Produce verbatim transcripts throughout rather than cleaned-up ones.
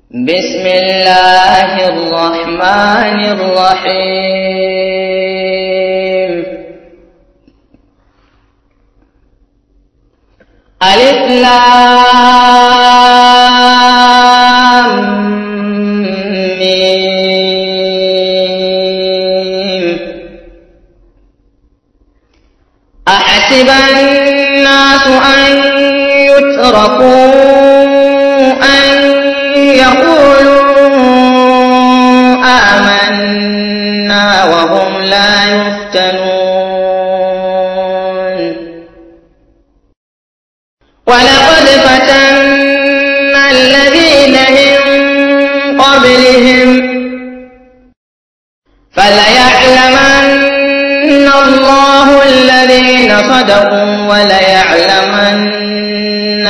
بسم الله الرحمن الرحيم. ألف لام ميم. أحسب الناس أن يتركوا أن يقولوا آمنا وهم لا يفتنون. ولقد فتنا الذين من قبلهم فليعلمن الله الذين صدقوا وليعلمن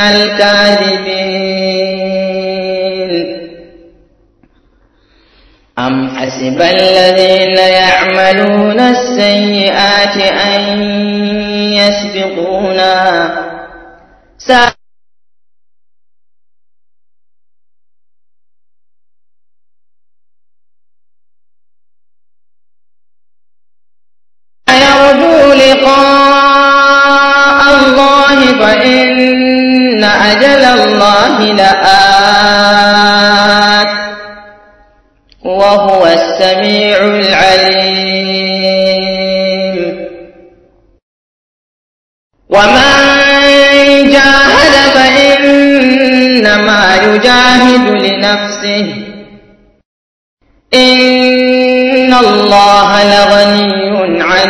الكاذبين. أم حسب الذين يعملون السيئات أن يسبقونا سيرجو لقاء الله فإن أجل الله لآت وهو السميع العليم. ومن جاهد فإنما يجاهد لنفسه إن الله لغني عن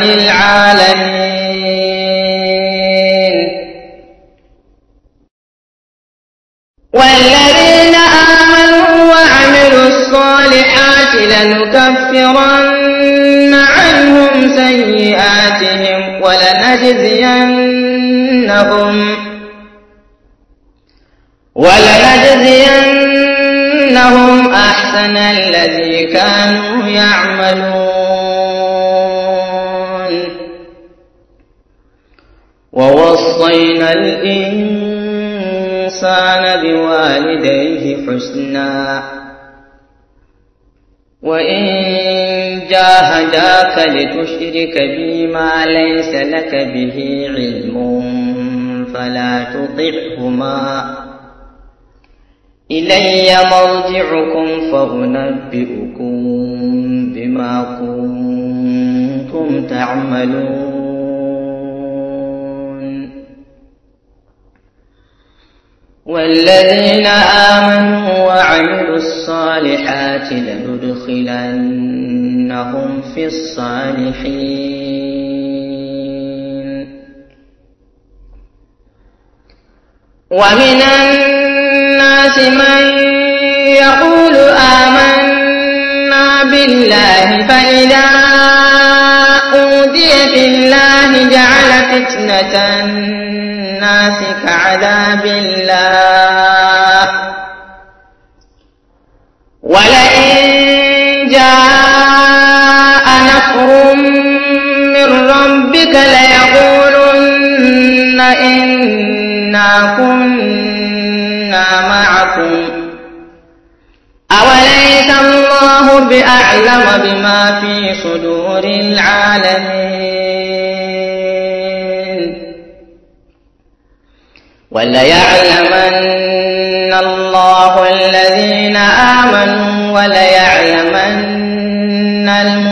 العالمين. والذين آمنوا وعملوا الصالحات لنكفرن عنهم سيئاتهم ولنجزينهم ولنجزينهم أحسن الذي كانوا يعملون. ووصينا الإنسان بوالديه حسنا وإن جاهداك لتشرك بي ما ليس لك به علم فلا تطعهما إلي مرجعكم فأنبئكم بما كنتم تعملون. والذين آمنوا وعملوا الصالحات لندخلنهم في الصالحين. ومن الناس من يقول آمنا بالله فإذا أوذي في الله جعل فتنة الناس كعذاب الله ولئن جاء نصر من ربك ليقولن إنا كنا معكم أوليس الله بأعلم بما في صدور العالمين. وليعلمن الله الذين آمنوا وليعلمن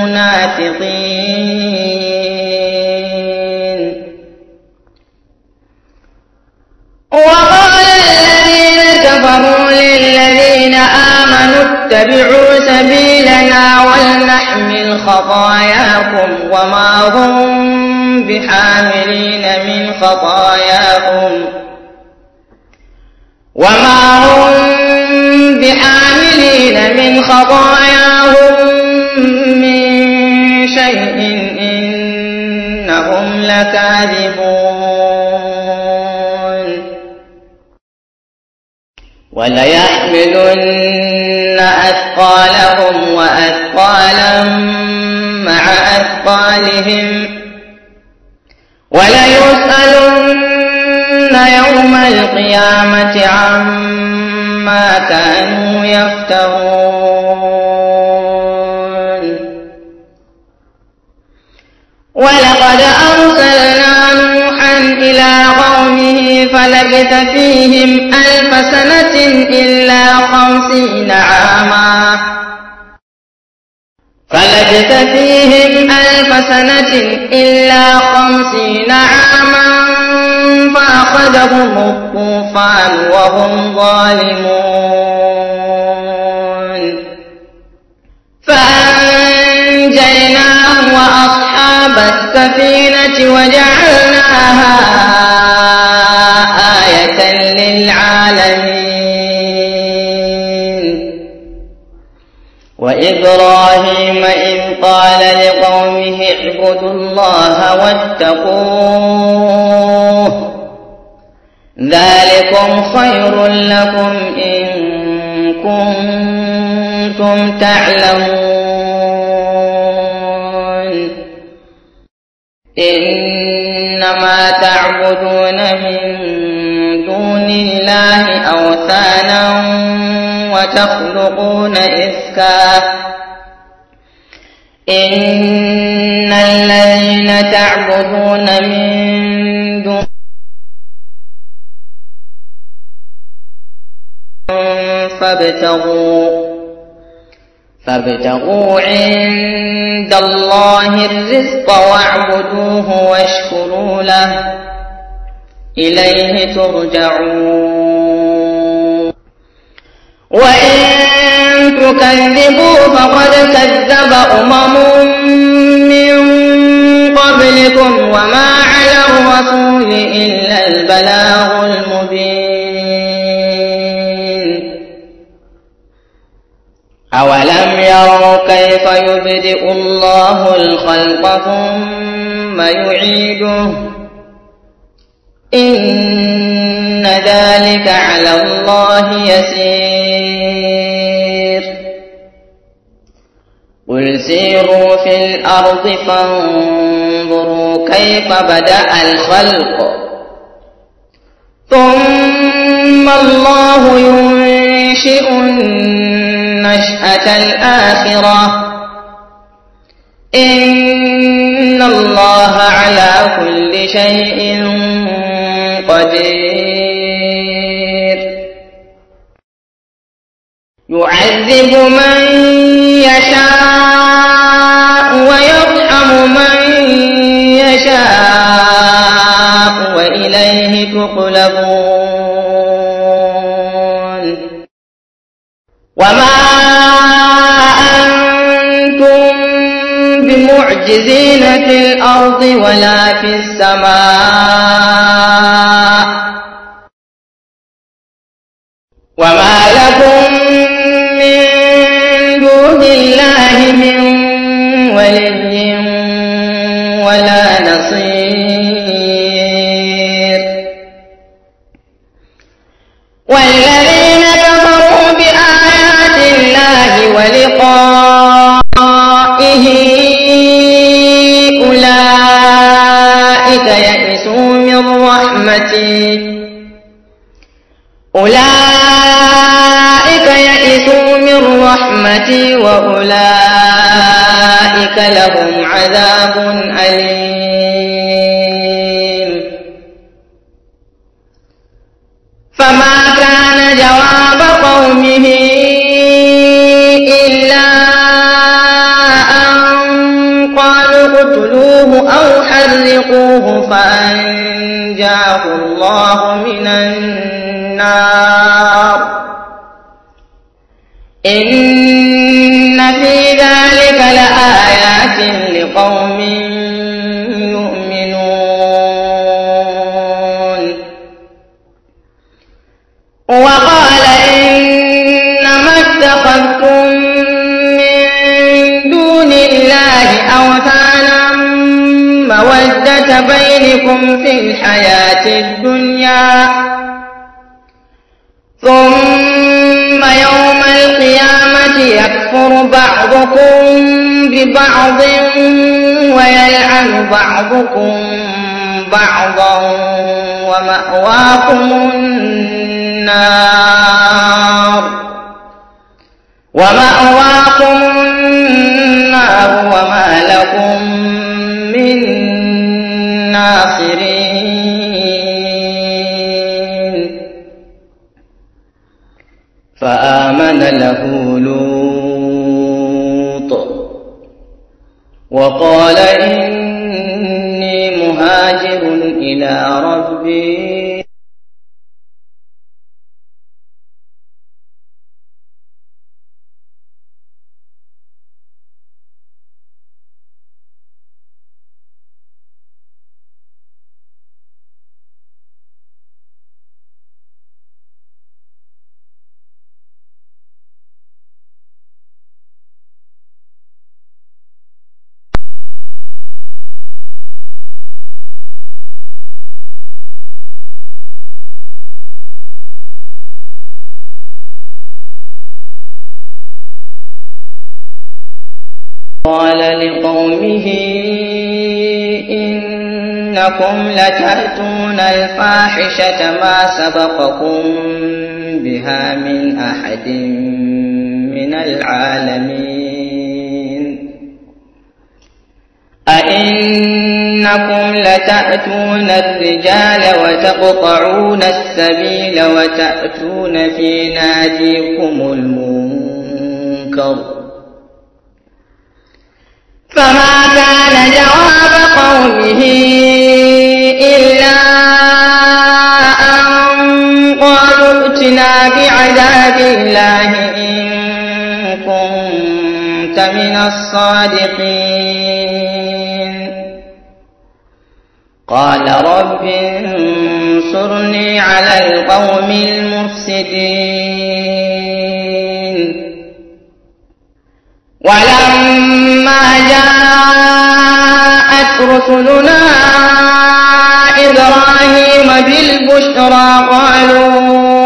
المنافقين. وقال الذين كفروا للذين آمنوا اتبعوا سبيلنا ولنحمل خطاياكم وما هم بحاملين من خطاياهم وما هم بحاملين من خطاياهم من شيء إنهم لكاذبون. وليحملن أثقالهم وأثقالا مع أثقالهم وليسألن يوم القيامة عما ما كانوا يفترون. ولقد أرسلنا نوحا إلى قومه فلبث فيهم ألف سنة إلا خمسين عاما فلبث فيهم ألف سنة إلا خمسين عاما فأخذهم الطوفان وهم ظالمون فأنجيناه وأصحاب السفينة وجعلناها آية للعالمين. وإبراهيم إذ قال لقومه اعبدوا الله واتقوه ذلكم خير لكم إن كنتم تعلمون. إنما تعبدون من دون الله أوثانا وتخلقون إفكا إن الذين تعبدون من دون فابتغوا فابتغوا عند الله الرزق واعبدوه واشكروا له إليه ترجعون. وإن تكذبوا فقد كذب أمم من قبلكم وما على الرسول إلا البلاغ المبين. أولم يروا كيف يبدئ الله الخلق ثم يعيده إن ذلك على الله يسير. قل سيروا في الأرض فانظروا كيف بدأ الخلق ثم الله ينشئ النشأة الآخرة إن الله على كل شيء قدير. يعذب من يشاء ويرحم من يشاء وإليه تقلبون. وما أنتم بمعجزين في الأرض ولا في السماء وما لكم من دون الله من ولي ولا نصير. والذين كفروا بآيات الله ولقائه أولئك يئسوا من رحمتي أولئك يئسوا من رحمتي وأولئك لهم عذاب أليم. فما كان جواب قومه إلا أن قالوا اقتلوه أو حرقوه فأنجاه الله من النار. إن في ذلك لآيات لقوم يؤمنون. وقال إنما اتخذتم من دون الله أوثانا مودة بينكم في الحياة الدنيا ثم يوم القيامة يكفر بعضكم ببعض ويلعن بعضكم بعضا ومأواكم النار ومأواكم النار وما لكم من ناصرين. فآمن له لوط وقال إني مهاجر إلى ربي قال لقومه إنكم لتأتون الفاحشة ما سبقكم بها من أحد من العالمين. أئنكم لتأتون الرجال وتقطعون السبيل وتأتون في ناديكم المنكر. فما كان جواب قومه إلا أن قالوا ائتنا بعذاب الله إن كنت من الصادقين. قال رب انصرني على القوم المفسدين. ولما جاءت رسلنا إبراهيم بالبشرى قالوا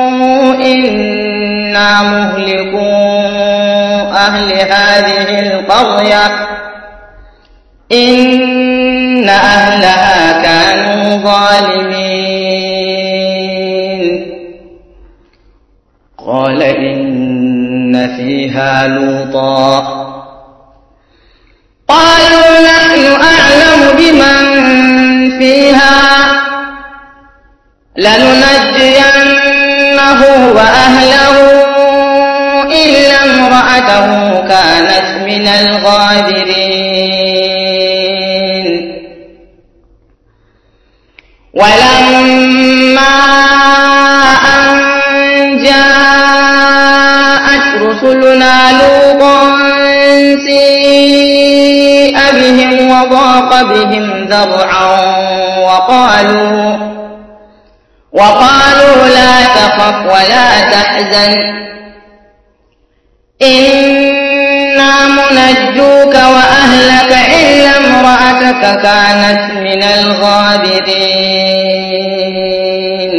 إنا مهلكو أهل هذه القرية إن أهلها كانوا ظالمين. قال إن فيها لوطا قالوا نحن أعلم بمن فيها لننجينه وأهله إلا امرأته كانت من الغابرين. ولما أن جاءت رسلنا لوطا سيء بهم وضاق بهم ذرعا وقالوا, وقالوا لا تخف ولا تحزن إنا منجوك وأهلك إلا امرأتك كانت من الغابرين.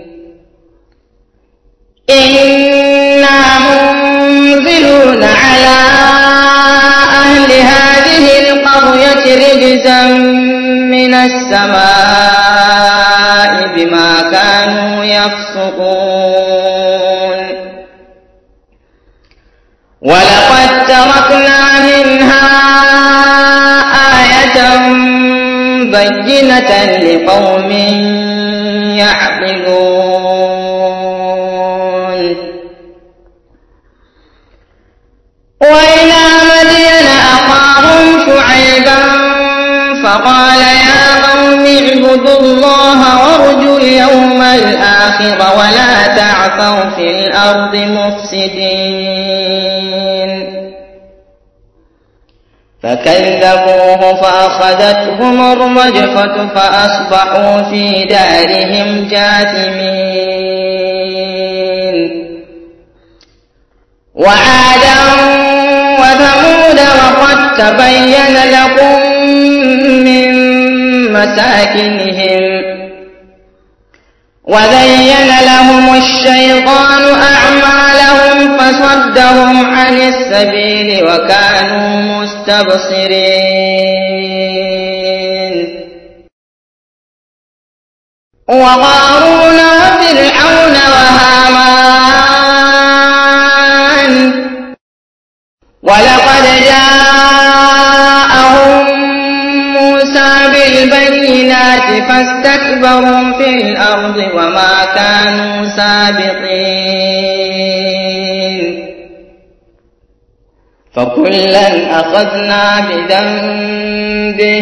إنا منزلون على أهل هذه القرية رجزا من السماء بما كانوا يفسقون. ولقد تركنا منها آية بينة لقوم يعقلون. وإلى مدين أخاهم شعيبا فقال يا قوم اعبدوا الله وارجوا اليوم الآخر ولا تعثوا في الأرض مفسدين. فكذبوه فأخذتهم الرجفة فأصبحوا في دارهم جاثمين. وعادا وثمود وقد تبين لكم من مساكنهم وزين لهم الشيطان أعمالهم فصدهم عن السبيل وكانوا مستبصرين. وقارون وفرعون وهامان ولقد جاءهم موسى بالبينات فاستكبروا في الأرض وما كانوا سابقين فكلا أخذنا بذنبه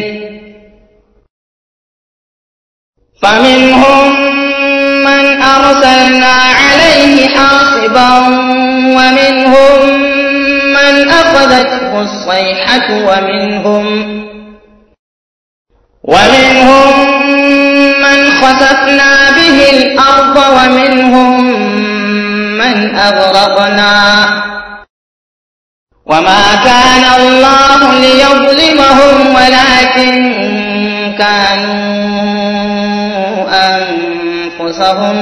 فمنهم من أرسلنا عليه حاصبا ومنهم من أخذته الصيحة ومنهم ومنهم من خسفنا به الأرض ومنهم من أغرقنا وما كان الله ليظلمهم ولكن كانوا أنفسهم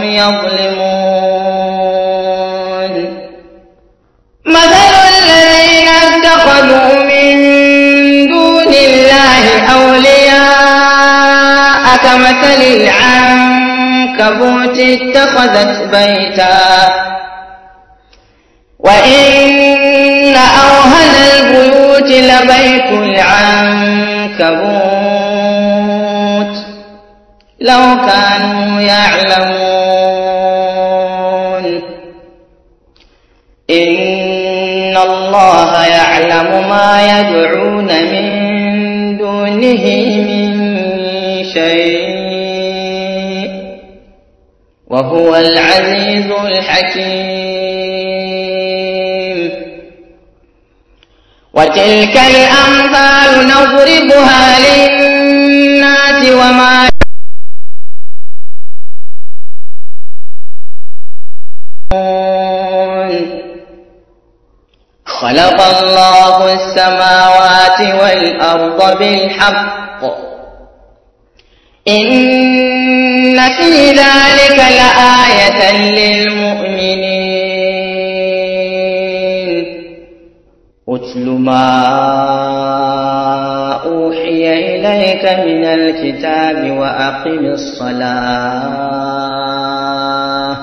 يظلمون مثل الذين اتخذوا من دون الله أولياء كمثل العنكبوت اتخذت بيتا وإن أوهن البيوت لبيت العنكبوت لو كانوا يعلمون إن الله يعلم ما يدعون من دونه من شيء وهو العزيز الحكيم وتلك الأمثال نضربها للناس وما خلق الله السماوات والأرض بالحق إن في ذلك لآية للمؤمنين اتل ما أوحي إليك من الكتاب وأقم الصلاة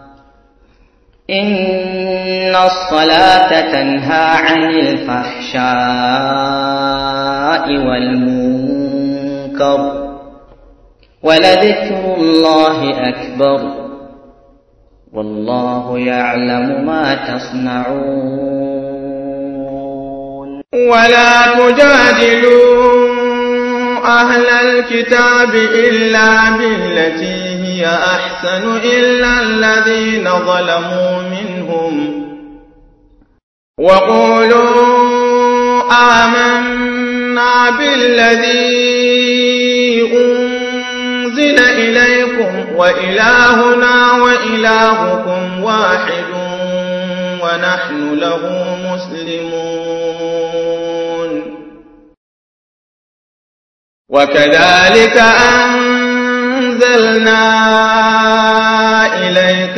إن الصلاة تنهى عن الفحشاء والمنكر ولذكر الله أكبر والله يعلم ما تصنعون ولا تجادلوا أهل الكتاب إلا بالتي هي أحسن إلا الذين ظلموا منهم وقولوا آمنا بالذي أنزل إليكم وإلهنا وإلهكم واحد ونحن له مسلمون وكذلك أنزلنا إليك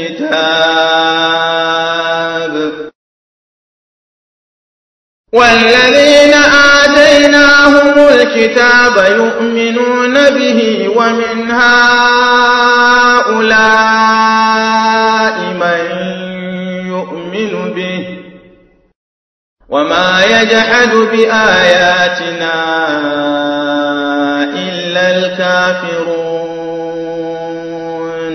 الكتاب والذين آتيناهم الكتاب يؤمنون به ومن هؤلاء من يؤمن به وما يجحد بآياتنا إلا الكافرون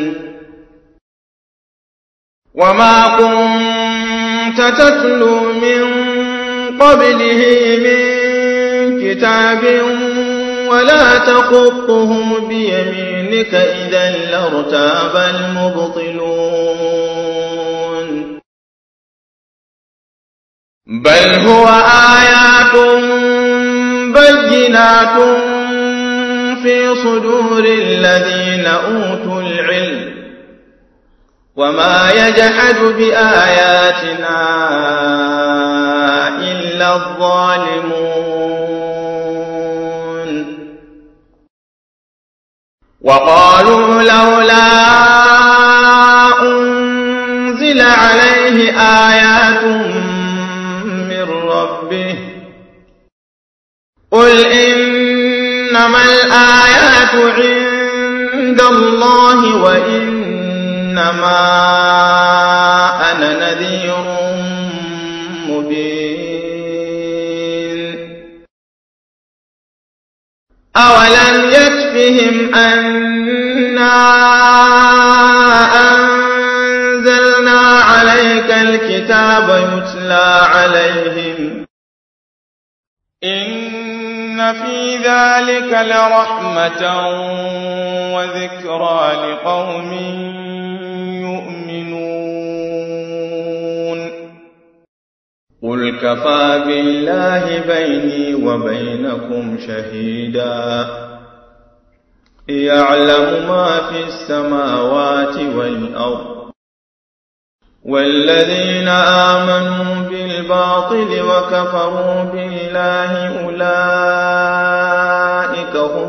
وما كنت تتلو من قبله من كتاب ولا تخطه بيمينك إذا لارتاب المبطلون بل هو آيات بينات في صدور الذين أوتوا العلم وما يجحد بآياتنا إلا الظالمون وقالوا لولا أنزل عليه آيات من ربه قل إنما الآيات عند الله وإنما أنا نذير مبين أولم يكفهم أنا أنزلنا عليك الكتاب يتلى عليهم إن في ذلك لرحمة وذكرى لقوم يؤمنون قل كفى بالله بيني وبينكم شهيدا يعلم ما في السماوات والأرض والذين آمنوا بالباطل وكفروا بالله أولئك هم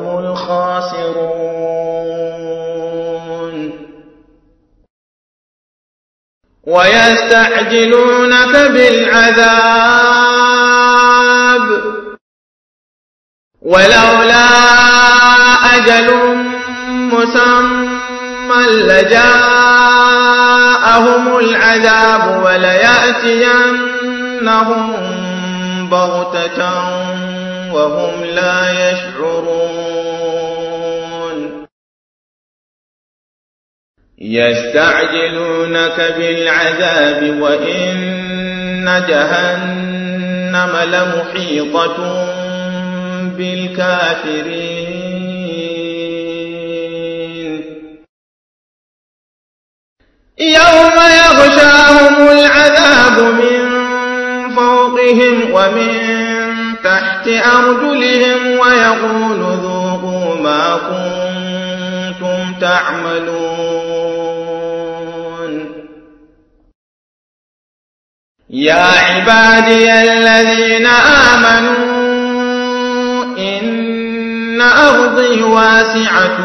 الخاسرون ويستعجلونك بالعذاب ولولا أجل مسمى لجاءهم العذاب وليأتينهم بغتة وهم لا يشعرون يستعجلونك بالعذاب وإن جهنم لمحيطة بالكافرين يوم يغشاهم العذاب من فوقهم ومن تحت أرجلهم ويقول ذوقوا ما كنتم تعملون يا عبادي الذين آمنوا إن أرضي واسعة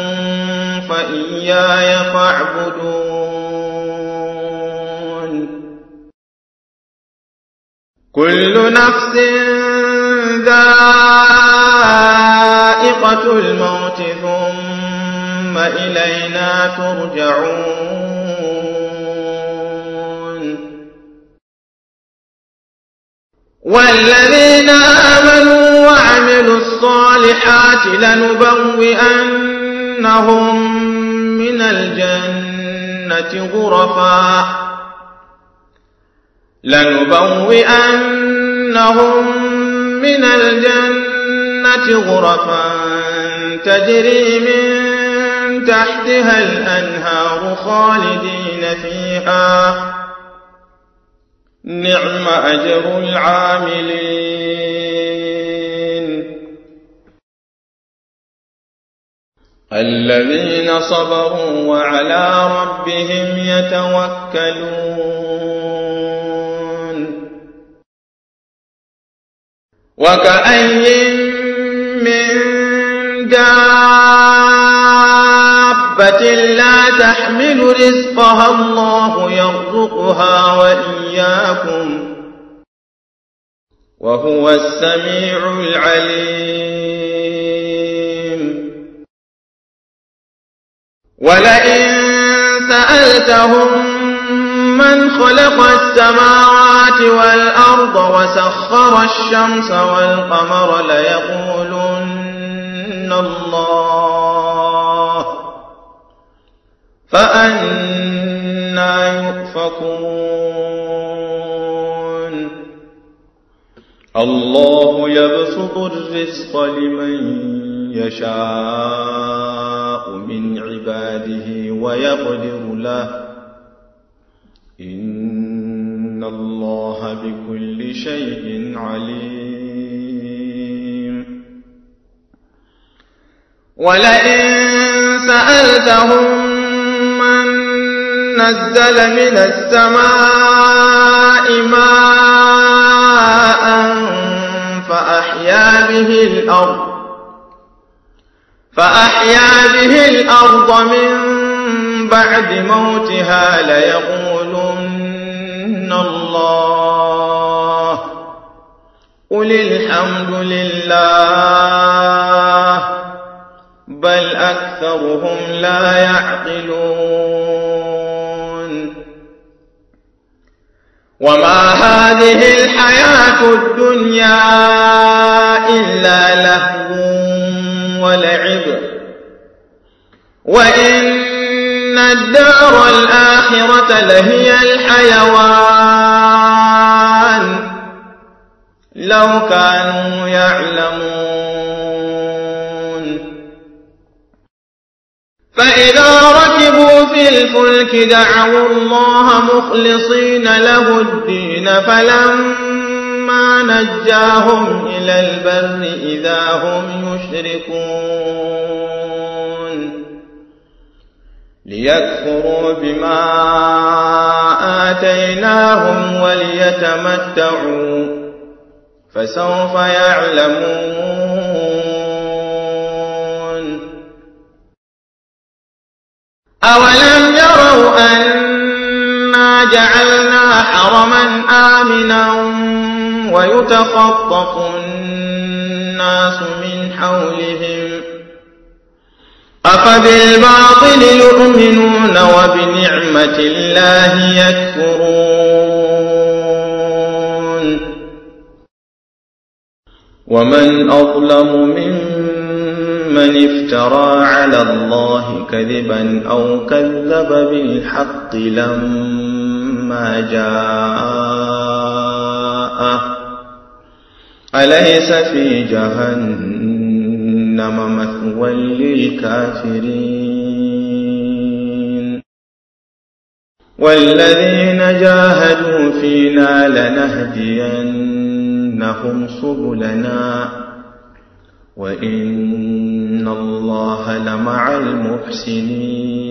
فإياي فاعبدون كل نفس ذائقة الموت ثم إلينا ترجعون والذين آمنوا وعملوا الصالحات لنبوئنهم من الجنة غرفا لنبوئنهم من الجنة غرفا تجري من تحتها الأنهار خالدين فيها نعم أجر العاملين الذين صبروا وعلى ربهم يتوكلون وكأي من دابة لا تحمل رزقها الله يرزقها وإياكم وهو السميع العليم ولئن سألتهم من خلق السماوات والأرض وسخر الشمس والقمر ليقولن الله فأنى يؤفكون الله يبسط الرزق لمن يشاء من عباده ويقدر له إن الله بكل شيء عليم ولئن سألتهم من نزل من السماء ماء فأحيا به الأرض فأحيا به الأرض من بعد موتها ليقولن الله قل الحمد لله بل أكثرهم لا يعقلون وما هذه الحياة الدنيا إلا لهو ولعب وإن الدار الآخرة لهي الحيوان لو كانوا يعلمون فإذا ركبوا في الفلك دعوا الله مخلصين له الدين فلما نجاهم إلى البر إذا هم يشركون ليكفروا بما آتيناهم وليتمتعوا فسوف يعلمون أولم يروا أنا جعلنا حرما آمنا ويتخطف الناس من حولهم أفبالباطل يؤمنون وبنعمة الله يكفرون ومن أظلم ممن افترى على الله كذبا أو كذب بالحق لما جاءه أليس في جهنم مثوى للكافرين والذين جاهدوا فينا لنهدينهم سبلنا وإن الله لمع المحسنين